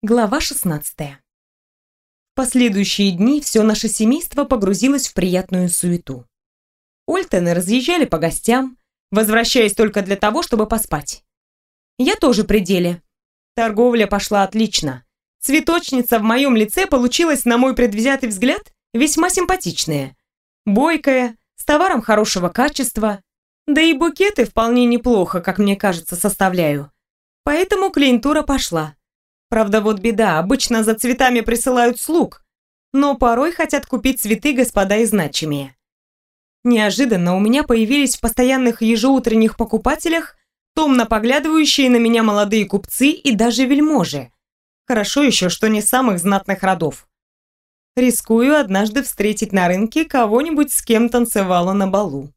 Глава 16. В последующие дни все наше семейство погрузилось в приятную суету. Ольтоны разъезжали по гостям, возвращаясь только для того, чтобы поспать. Я тоже при деле. Торговля пошла отлично. Цветочница в моем лице получилась, на мой предвзятый взгляд, весьма симпатичная. Бойкая, с товаром хорошего качества, да и букеты вполне неплохо, как мне кажется, составляю. Поэтому клиентура пошла. Правда, вот беда, обычно за цветами присылают слуг, но порой хотят купить цветы господа и значимее. Неожиданно у меня появились в постоянных ежеутренних покупателях томно поглядывающие на меня молодые купцы и даже вельможи. Хорошо еще, что не самых знатных родов. Рискую однажды встретить на рынке кого-нибудь, с кем танцевала на балу.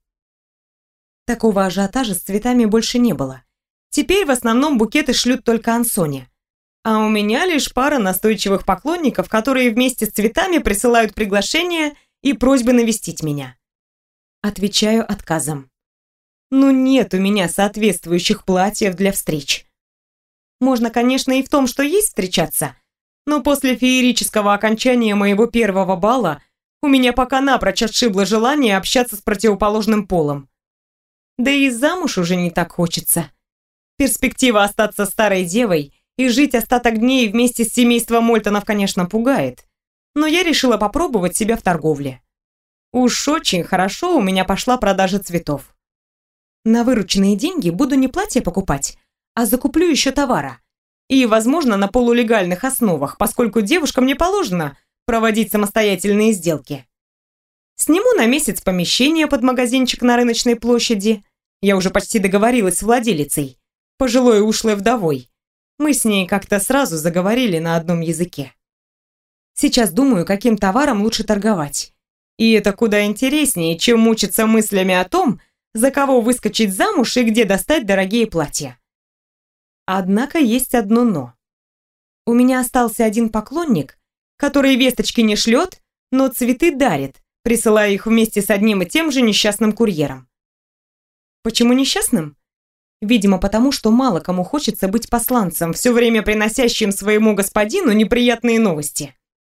Такого ажиотажа с цветами больше не было. Теперь в основном букеты шлют только Ансоне. А у меня лишь пара настойчивых поклонников, которые вместе с цветами присылают приглашения и просьбы навестить меня. Отвечаю отказом. Ну нет у меня соответствующих платьев для встреч. Можно, конечно, и в том, что есть, встречаться, но после феерического окончания моего первого бала у меня пока напрочь отшибло желание общаться с противоположным полом. Да и замуж уже не так хочется. Перспектива остаться старой девой и жить остаток дней вместе с семейством Ольтонов, конечно, пугает, но я решила попробовать себя в торговле. Уж очень хорошо у меня пошла продажа цветов. На вырученные деньги буду не платье покупать, а закуплю еще товара. И, возможно, на полулегальных основах, поскольку девушкам не положено проводить самостоятельные сделки. Сниму на месяц помещение под магазинчик на рыночной площади. Я уже почти договорилась с владелицей, пожилой ушлой вдовой. Мы с ней как-то сразу заговорили на одном языке. Сейчас думаю, каким товаром лучше торговать. И это куда интереснее, чем мучиться мыслями о том, за кого выскочить замуж и где достать дорогие платья. Однако есть одно «но». У меня остался один поклонник, который весточки не шлет, но цветы дарит, присылая их вместе с одним и тем же несчастным курьером. Почему несчастным? Видимо, потому что мало кому хочется быть посланцем, все время приносящим своему господину неприятные новости.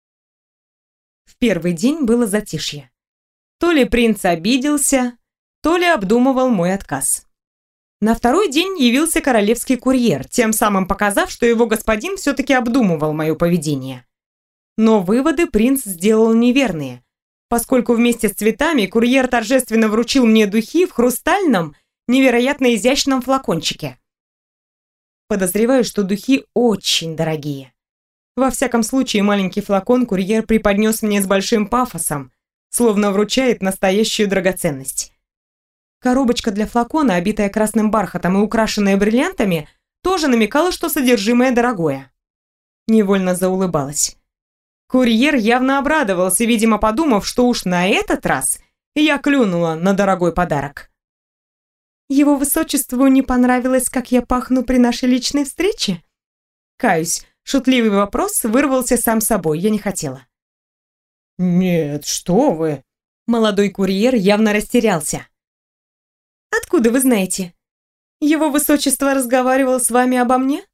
В первый день было затишье. То ли принц обиделся, то ли обдумывал мой отказ. На второй день явился королевский курьер, тем самым показав, что его господин все-таки обдумывал мое поведение. Но выводы принц сделал неверные, поскольку вместе с цветами курьер торжественно вручил мне духи в хрустальном, невероятно изящном флакончике. Подозреваю, что духи очень дорогие. Во всяком случае, маленький флакон курьер преподнес мне с большим пафосом, словно вручает настоящую драгоценность. Коробочка для флакона, обитая красным бархатом и украшенная бриллиантами, тоже намекала, что содержимое дорогое. Невольно заулыбалась. Курьер явно обрадовался, видимо, подумав, что уж на этот раз я клюнула на дорогой подарок. Его высочеству не понравилось, как я пахну при нашей личной встрече? Каюсь, шутливый вопрос вырвался сам собой, я не хотела. Нет, что вы? Молодой курьер явно растерялся. Откуда вы знаете? Его высочество разговаривал с вами обо мне?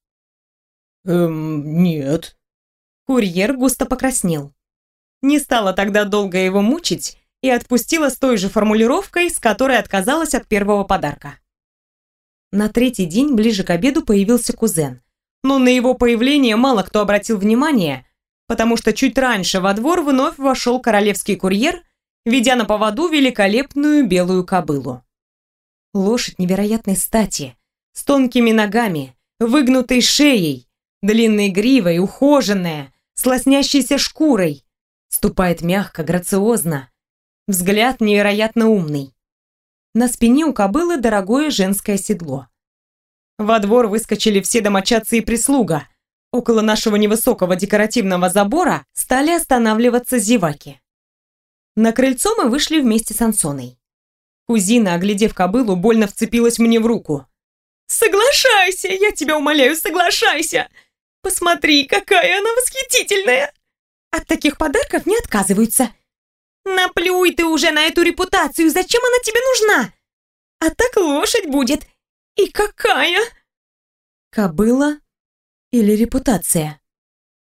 Нет. Курьер густо покраснел. Не стала тогда долго его мучить и отпустила с той же формулировкой, с которой отказалась от первого подарка. На третий день, ближе к обеду, появился кузен. Но на его появление мало кто обратил внимание, потому что чуть раньше во двор вновь вошел королевский курьер, ведя на поводу великолепную белую кобылу. Лошадь невероятной стати, с тонкими ногами, выгнутой шеей, длинной гривой, ухоженная, с лоснящейся шкурой, ступает мягко, грациозно. Взгляд невероятно умный. На спине у кобылы дорогое женское седло. Во двор выскочили все домочадцы и прислуга. Около нашего невысокого декоративного забора стали останавливаться зеваки. На крыльцо мы вышли вместе с Ансоной. Кузина, оглядев кобылу, больно вцепилась мне в руку. «Соглашайся, я тебя умоляю, соглашайся! Посмотри, какая она восхитительная! От таких подарков не отказываются. Наплюй ты уже на эту репутацию, зачем она тебе нужна? А так лошадь будет. И какая!» Кобыла или репутация?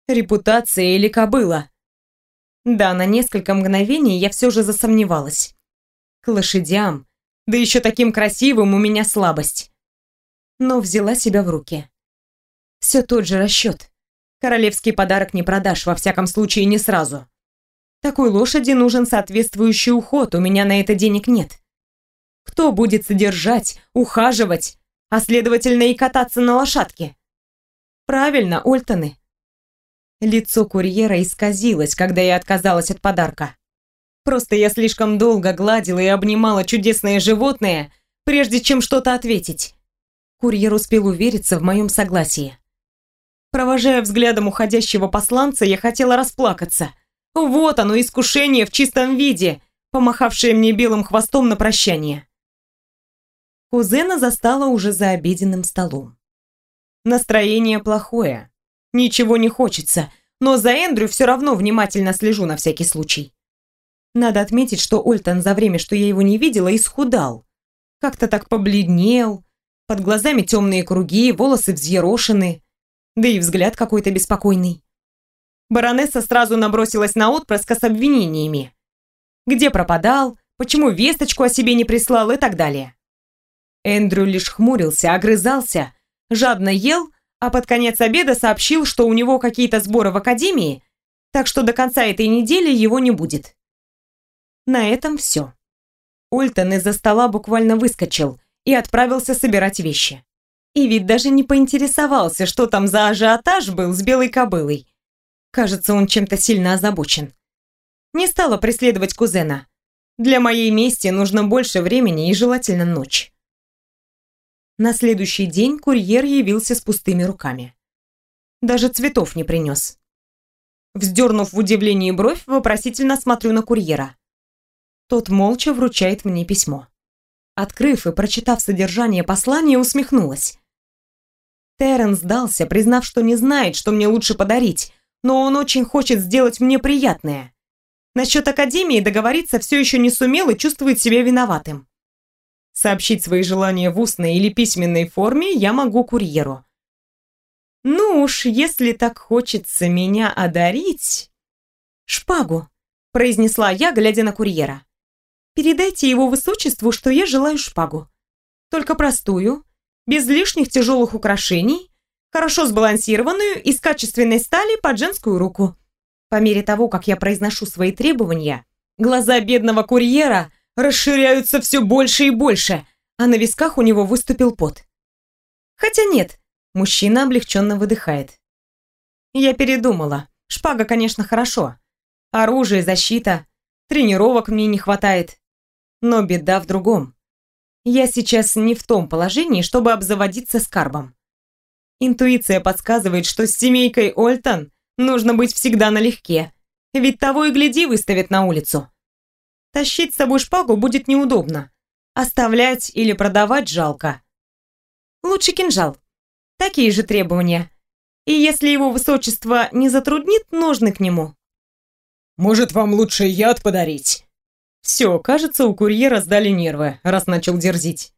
Репутация или кобыла? Да, на несколько мгновений я все же засомневалась. К лошадям, да еще таким красивым, у меня слабость. Но взяла себя в руки. Все тот же расчет. Королевский подарок не продашь, во всяком случае не сразу. Такой лошади нужен соответствующий уход, у меня на это денег нет. Кто будет содержать, ухаживать, а следовательно и кататься на лошадке? Правильно, Ольтоны. Лицо курьера исказилось, когда я отказалась от подарка. Просто я слишком долго гладила и обнимала чудесное животное, прежде чем что-то ответить. Курьер успел увериться в моем согласии. Провожая взглядом уходящего посланца, я хотела расплакаться. Вот оно, искушение в чистом виде, помахавшее мне белым хвостом на прощание. Кузена застала уже за обеденным столом. Настроение плохое. Ничего не хочется, но за Эндрю все равно внимательно слежу на всякий случай. Надо отметить, что Ольтон за время, что я его не видела, исхудал. Как-то так побледнел, под глазами темные круги, волосы взъерошены, да и взгляд какой-то беспокойный. Баронесса сразу набросилась на отпрыска с обвинениями. Где пропадал, почему весточку о себе не прислал и так далее. Эндрю лишь хмурился, огрызался, жадно ел, а под конец обеда сообщил, что у него какие-то сборы в академии, так что до конца этой недели его не будет. На этом все. Ольтон из-за стола буквально выскочил и отправился собирать вещи. И ведь даже не поинтересовался, что там за ажиотаж был с белой кобылой. Кажется, он чем-то сильно озабочен. Не стала преследовать кузена. Для моей мести нужно больше времени и желательно ночь. На следующий день курьер явился с пустыми руками. Даже цветов не принес. Вздернув в удивлении бровь, вопросительно смотрю на курьера. Тот молча вручает мне письмо. Открыв и прочитав содержание послания, усмехнулась. Террен сдался, признав, что не знает, что мне лучше подарить, но он очень хочет сделать мне приятное. Насчет академии договориться все еще не сумел и чувствует себя виноватым. Сообщить свои желания в устной или письменной форме я могу курьеру. Ну уж, если так хочется меня одарить... «Шпагу», — произнесла я, глядя на курьера. «Передайте его высочеству, что я желаю шпагу. Только простую, без лишних тяжелых украшений, хорошо сбалансированную, из качественной стали под женскую руку». По мере того, как я произношу свои требования, глаза бедного курьера расширяются все больше и больше, а на висках у него выступил пот. Хотя нет, мужчина облегченно выдыхает. Я передумала. Шпага, конечно, хорошо. Оружие, защита, тренировок мне не хватает. Но беда в другом. Я сейчас не в том положении, чтобы обзаводиться скарбом. Интуиция подсказывает, что с семейкой Ольтон нужно быть всегда налегке, ведь того и гляди выставят на улицу. Тащить с собой шпагу будет неудобно. Оставлять или продавать жалко. Лучше кинжал. Такие же требования. И если его высочество не затруднит, ножны к нему. Может, вам лучше яд подарить? Все, кажется, у курьера сдали нервы, раз начал дерзить.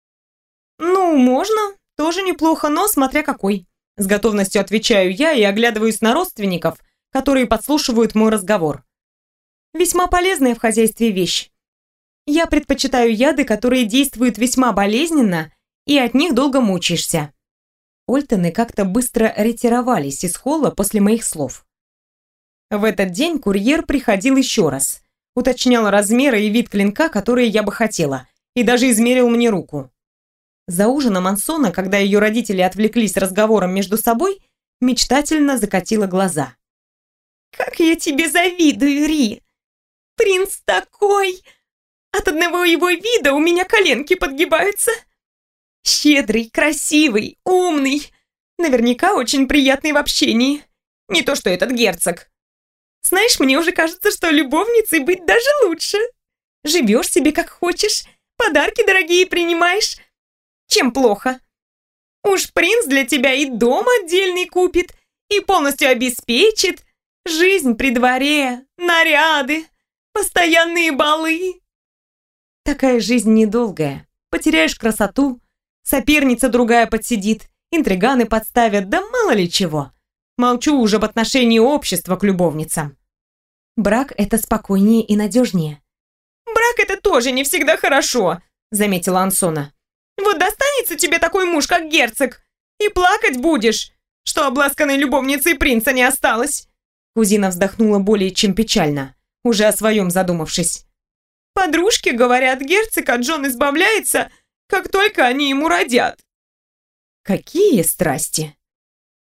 Ну, можно. Тоже неплохо, но смотря какой. С готовностью отвечаю я и оглядываюсь на родственников, которые подслушивают мой разговор. Весьма полезная в хозяйстве вещь. Я предпочитаю яды, которые действуют весьма болезненно, и от них долго мучаешься. Ольтоны как-то быстро ретировались из холла после моих слов. В этот день курьер приходил еще раз, уточнял размеры и вид клинка, которые я бы хотела, и даже измерил мне руку. За ужином Ансона, когда ее родители отвлеклись разговором между собой, мечтательно закатила глаза. «Как я тебе завидую, Ри! Принц такой! От одного его вида у меня коленки подгибаются. Щедрый, красивый, умный. Наверняка очень приятный в общении. Не то что этот герцог. Знаешь, мне уже кажется, что любовницей быть даже лучше. Живешь себе как хочешь, подарки дорогие принимаешь. Чем плохо? Уж принц для тебя и дом отдельный купит, и полностью обеспечит. Жизнь при дворе, наряды, постоянные балы. Такая жизнь недолгая. Потеряешь красоту, соперница другая подсидит, интриганы подставят, да мало ли чего. Молчу уже об отношении общества к любовницам. Брак – это спокойнее и надежнее. Брак – это тоже не всегда хорошо, заметила Ансона. Вот достанется тебе такой муж, как герцог, и плакать будешь, что обласканной любовницей принца не осталось. Кузина вздохнула более чем печально, уже о своем задумавшись. Подружки говорят, герцог от жен избавляется, как только они ему родят. Какие страсти!